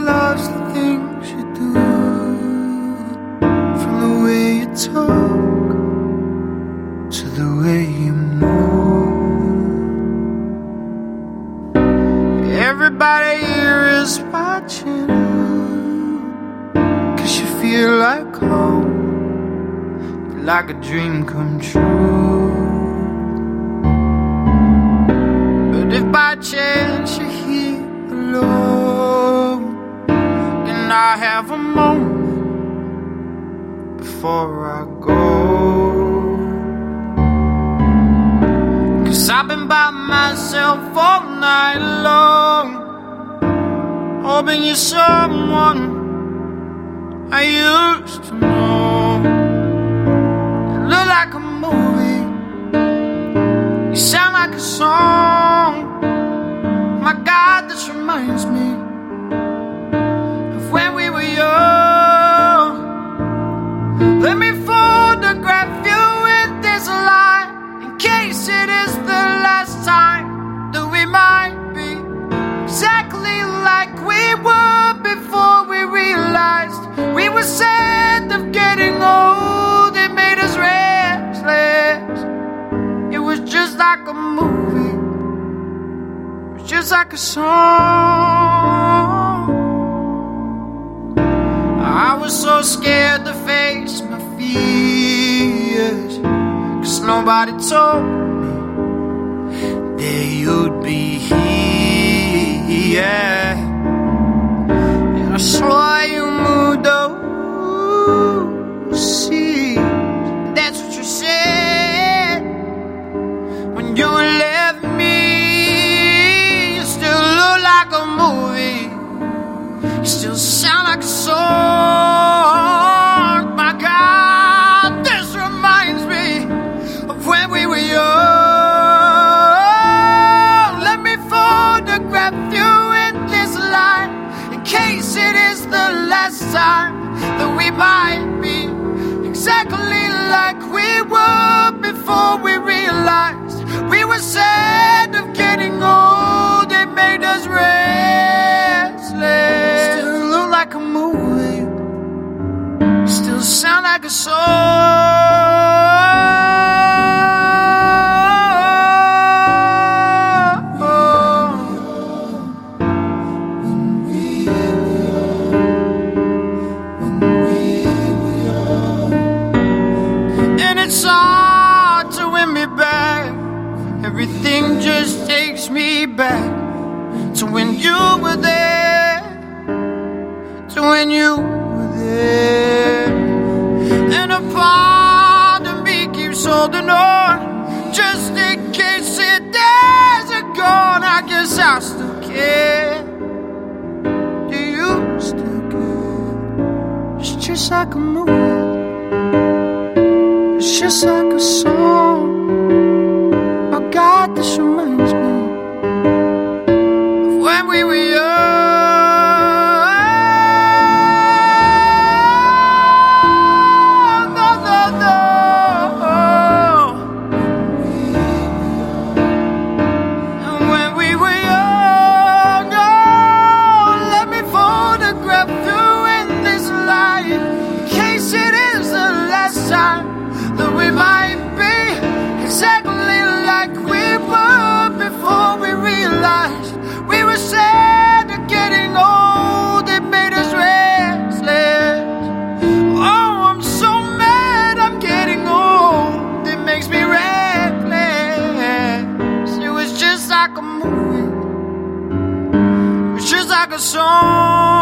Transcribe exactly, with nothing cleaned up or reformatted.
loves the things you do, from the way you talk to the way you move. Everybody here is watching you, 'cause you feel like home, like a dream come true. But if by chance you're here alone, can I have a moment before I go? 'Cause I've been by myself all night long, hoping you're someone I used to know. You look like a movie, you sound like a song. My God, this reminds me of when we were young. Let me photograph you in this light, in case it is the last time that we might be exactly like we were before we realized we were sad of getting old. It made us restless. It was just like a movie, it was just like a song. I was so scared to face my fears, 'cause nobody told me that you'd be here. And I swore you moved overseas. That's what you said when you left me. You still look like a movie, you still sound like a song. My God, this reminds me of when we were young. Let me photograph you in this light, in case it is the last time that we might be exactly like we were before we realized we were sad of getting old. It made us restless. Still look like a movie, still sound like a song. And it's hard to win me back. Everything just takes me back to when you were there, to when you were there. And a part of me keeps holding on, just in case it doesn't gone. I guess I still care. Do you still care? It's just like a movie, it's just like a song. Oh God, this reminds me of when we were young. No, no, no. And when we were young, oh, let me photograph you in this light, in case it is the last time that we might be exactly like we were before we realized we were sad of getting old. It made us restless. Oh, I'm so mad I'm getting old. It makes me reckless. It was just like a movie, it was just like a song.